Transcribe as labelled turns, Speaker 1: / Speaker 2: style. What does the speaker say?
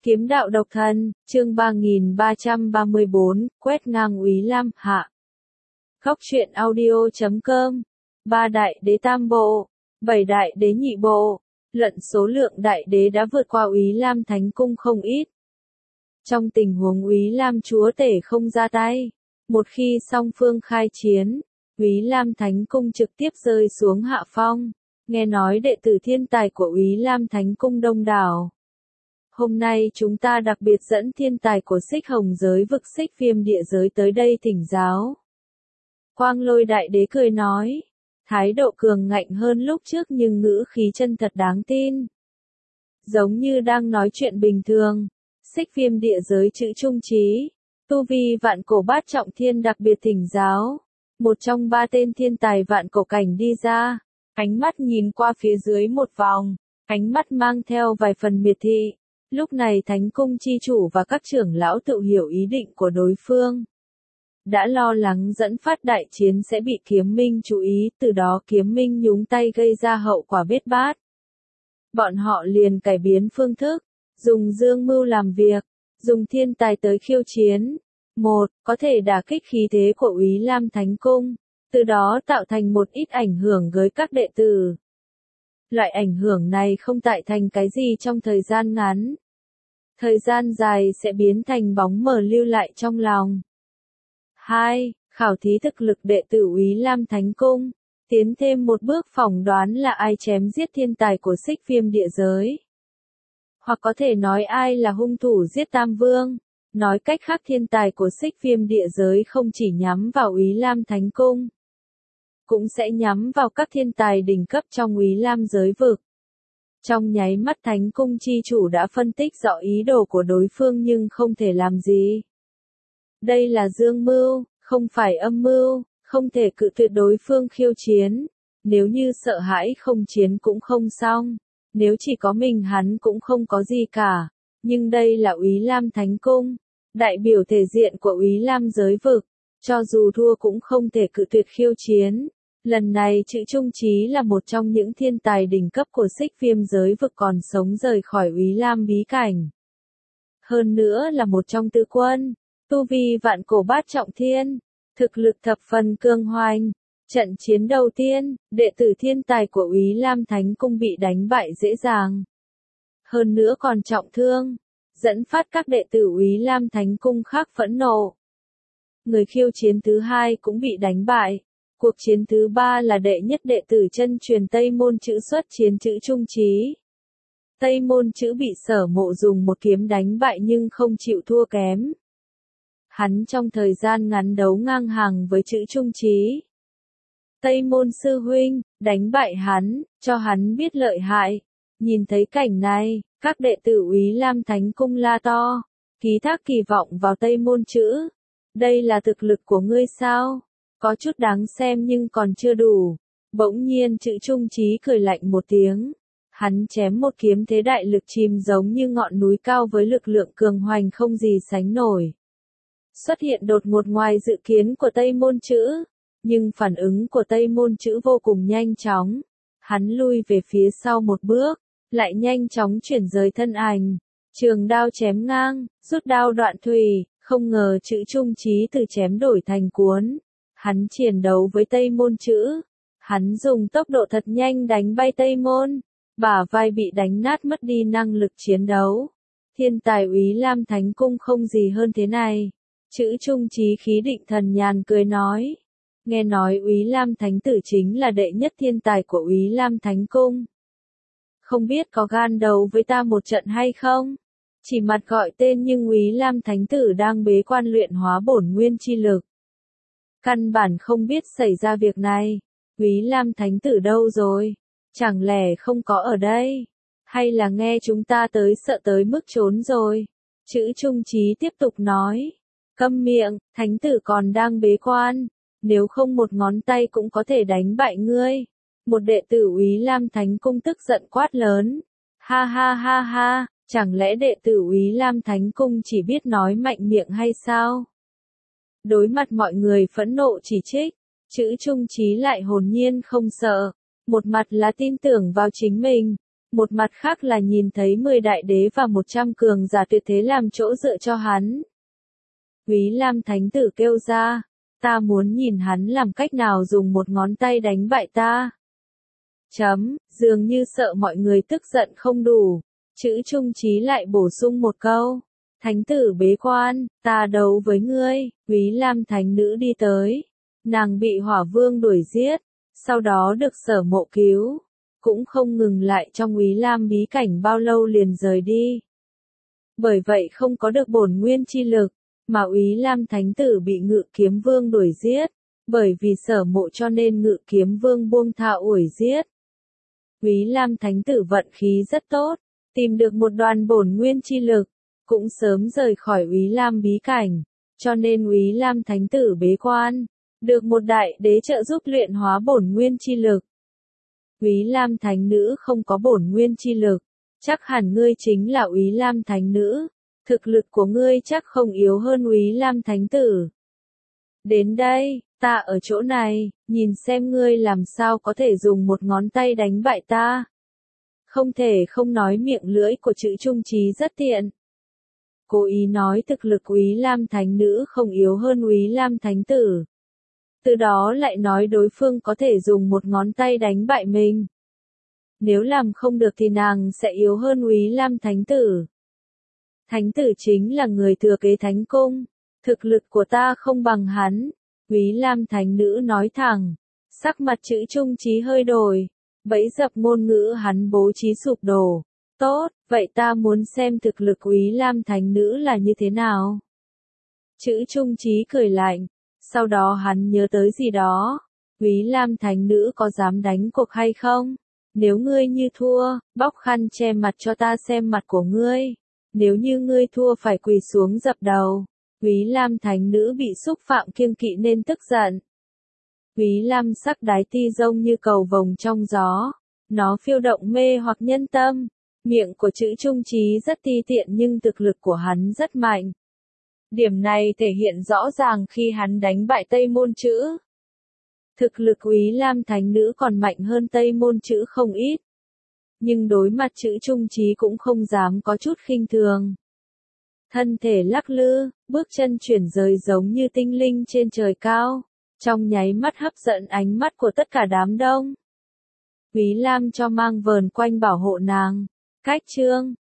Speaker 1: Kiếm đạo độc thân, chương 3334, quét ngang Úy Lam hạ. Góc truyện audio.com. 3 đại đế tam bộ, 7 đại đế nhị bộ, luận số lượng đại đế đã vượt qua Úy Lam Thánh Cung không ít. Trong tình huống Úy Lam chúa tể không ra tay, một khi song phương khai chiến, Úy Lam Thánh Cung trực tiếp rơi xuống hạ phong. Nghe nói đệ tử thiên tài của Úy Lam Thánh Cung đông đảo. Hôm nay chúng ta đặc biệt dẫn thiên tài của Xích Hồng giới vực Xích Viêm địa giới tới đây thỉnh giáo. Quang Lôi đại đế cười nói, thái độ cường ngạnh hơn lúc trước nhưng ngữ khí chân thật đáng tin. Giống như đang nói chuyện bình thường. Xích Viêm địa giới chữ trung trí, tu vi vạn cổ bát trọng thiên đặc biệt thỉnh giáo. Một trong 3 tên thiên tài vạn cổ cảnh đi ra, ánh mắt nhìn qua phía dưới một vòng, ánh mắt mang theo vài phần miệt thị. Lúc này Thánh Cung chi chủ và các trưởng lão tự hiểu ý định của đối phương. Đã lo lắng dẫn phát đại chiến sẽ bị Kiếm Minh chú ý, từ đó Kiếm Minh nhúng tay gây ra hậu quả bết bát. Bọn họ liền cải biến phương thức, dùng dương mưu làm việc, dùng thiên tài tới khiêu chiến. Một, có thể đả kích khí thế của Úy Lam Thánh Cung, từ đó tạo thành một ít ảnh hưởng với các đệ tử. Loại ảnh hưởng này không tạo thành cái gì trong thời gian ngắn. Thời gian dài sẽ biến thành bóng mờ lưu lại trong lòng. 2. Khảo thí thực lực đệ tử Úy Lam Thánh Cung, tiến thêm một bước phỏng đoán là ai chém giết thiên tài của Xích Viêm địa giới. Hoặc có thể nói ai là hung thủ giết Tam Vương. Nói cách khác thiên tài của Xích Viêm địa giới không chỉ nhắm vào Úy Lam Thánh Cung, cũng sẽ nhắm vào các thiên tài đỉnh cấp trong Úy Lam giới vực. Trong nháy mắt Thánh Cung chi chủ đã phân tích rõ ý đồ của đối phương nhưng không thể làm gì. Đây là dương mưu, không phải âm mưu, không thể cự tuyệt đối phương khiêu chiến. Nếu như sợ hãi không chiến cũng không xong, nếu chỉ có mình hắn cũng không có gì cả. Nhưng đây là Úy Lam Thánh Cung, đại biểu thể diện của Úy Lam giới vực, cho dù thua cũng không thể cự tuyệt khiêu chiến. Lần này chữ trung trí là một trong những thiên tài đỉnh cấp của Xích Viêm giới vực còn sống rời khỏi Úy Lam bí cảnh. Hơn nữa là một trong tứ quân, tu vi vạn cổ bát trọng thiên, thực lực thập phần cường hoành. Trận chiến đầu tiên, đệ tử thiên tài của Úy Lam Thánh Cung bị đánh bại dễ dàng. Hơn nữa còn trọng thương, dẫn phát các đệ tử Úy Lam Thánh Cung khác phẫn nộ. Người khiêu chiến thứ 2 cũng bị đánh bại. Cuộc chiến thứ 3 là đệ nhất đệ tử chân truyền Tây Môn Chữ xuất chiến chữ trung trí. Tây Môn Chữ bị Sở Mộ dùng một kiếm đánh bại nhưng không chịu thua kém. Hắn trong thời gian ngắn đấu ngang hàng với chữ trung trí. Tây Môn sư huynh, đánh bại hắn, cho hắn biết lợi hại. Nhìn thấy cảnh này, các đệ tử Úy Lam Thánh Cung la to, ký thác kỳ vọng vào Tây Môn Chữ. Đây là thực lực của ngươi sao? Có chút đáng xem nhưng còn chưa đủ. Bỗng nhiên chữ trung trí cười lạnh một tiếng. Hắn chém một kiếm thế đại lực chìm giống như ngọn núi cao với lực lượng cường hoành không gì sánh nổi. Xuất hiện đột ngột ngoài dự kiến của Tây Môn Chữ. Nhưng phản ứng của Tây Môn Chữ vô cùng nhanh chóng. Hắn lui về phía sau một bước, lại nhanh chóng chuyển rời thân ảnh. Trường đao chém ngang, rút đao đoạn thùy, không ngờ chữ trung trí từ chém đổi thành cuốn. Hắn chiến đấu với Tây Môn Chữ. Hắn dùng tốc độ thật nhanh đánh bay Tây Môn. Bả vai bị đánh nát mất đi năng lực chiến đấu. Thiên tài Úy Lam Thánh Cung không gì hơn thế này. Chữ trung trí khí định thần nhàn cười nói. Nghe nói Úy Lam Thánh Tử chính là đệ nhất thiên tài của Úy Lam Thánh Cung. Không biết có gan đấu với ta một trận hay không? Chỉ mặt gọi tên nhưng Úy Lam Thánh Tử đang bế quan luyện hóa bổn nguyên chi lực. Căn bản không biết xảy ra việc này. Úy Lam Thánh Tử đâu rồi? Chẳng lẽ không có ở đây? Hay là nghe chúng ta tới sợ tới mức trốn rồi? Chữ trung trí tiếp tục nói. Câm miệng, Thánh Tử còn đang bế quan. Nếu không một ngón tay cũng có thể đánh bại ngươi. Một đệ tử Úy Lam Thánh Cung tức giận quát lớn. Ha ha ha ha, chẳng lẽ đệ tử Úy Lam Thánh Cung chỉ biết nói mạnh miệng hay sao? Đối mặt mọi người phẫn nộ chỉ trích, chữ trung trí lại hồn nhiên không sợ. Một mặt là tin tưởng vào chính mình, một mặt khác là nhìn thấy 10 đại đế và 100 cường giả tuyệt thế làm chỗ dựa cho hắn. Úy Lam Thánh Tử kêu ra, ta muốn nhìn hắn làm cách nào dùng một ngón tay đánh bại ta. Dường như sợ mọi người tức giận không đủ, Chữ Trung Chí lại bổ sung một câu. Thánh tử bế quan, ta đấu với ngươi. Úy Lam Thánh Nữ đi tới. Nàng bị Hỏa Vương đuổi giết, sau đó được Sở Mộ cứu. Cũng không ngừng lại trong Úy Lam bí cảnh bao lâu liền rời đi. Bởi vậy không có được bổn nguyên chi lực, mà Úy Lam Thánh Tử bị Ngự Kiếm Vương đuổi giết. Bởi vì Sở Mộ cho nên Ngự Kiếm Vương buông tha đuổi giết. Úy Lam Thánh Tử vận khí rất tốt, tìm được một đoàn bổn nguyên chi lực, cũng sớm rời khỏi Úy Lam bí cảnh, cho nên Úy Lam Thánh Tử bế quan, được một đại đế trợ giúp luyện hóa bổn nguyên chi lực. Úy Lam Thánh Nữ không có bổn nguyên chi lực, chắc hẳn ngươi chính là Úy Lam Thánh Nữ, thực lực của ngươi chắc không yếu hơn Úy Lam Thánh Tử. Đến đây, ta ở chỗ này, nhìn xem ngươi làm sao có thể dùng một ngón tay đánh bại ta. Không thể không nói miệng lưỡi của Chữ Trung Chí rất tiện. Cố ý nói thực lực Úy Lam Thánh Nữ không yếu hơn Úy Lam Thánh Tử. Từ đó lại nói đối phương có thể dùng một ngón tay đánh bại mình. Nếu làm không được thì nàng sẽ yếu hơn Úy Lam Thánh Tử. Thánh Tử chính là người thừa kế Thánh Cung. Thực lực của ta không bằng hắn. Úy Lam Thánh Nữ nói thẳng. Sắc mặt Chữ Trung Chí hơi đổi. Bẫy dập ngôn ngữ hắn bố trí sụp đổ. Tốt, vậy ta muốn xem thực lực Úy Lam Thánh Nữ là như thế nào. Chữ Trung Chí cười lạnh. Sau đó hắn nhớ tới gì đó. Úy Lam Thánh Nữ có dám đánh cuộc hay không? Nếu ngươi như thua, bóc khăn che mặt cho ta xem mặt của ngươi. Nếu như ngươi thua phải quỳ xuống dập đầu. Úy Lam Thánh Nữ bị xúc phạm kiêng kỵ nên tức giận. Úy Lam sắc đái ti rông như cầu vồng trong gió. Nó phiêu động mê hoặc nhân tâm. Miệng của Chữ Trung Chí rất ti tiện nhưng thực lực của hắn rất mạnh. Điểm này thể hiện rõ ràng khi hắn đánh bại Tây Môn Chữ. Thực lực Úy Lam Thánh Nữ còn mạnh hơn Tây Môn Chữ không ít. Nhưng đối mặt Chữ Trung Chí cũng không dám có chút khinh thường. Thân thể lắc lư, bước chân chuyển rời giống như tinh linh trên trời cao. Trong nháy mắt hấp dẫn ánh mắt của tất cả đám đông. Úy Lam cho mang vờn quanh bảo hộ nàng. Cách chương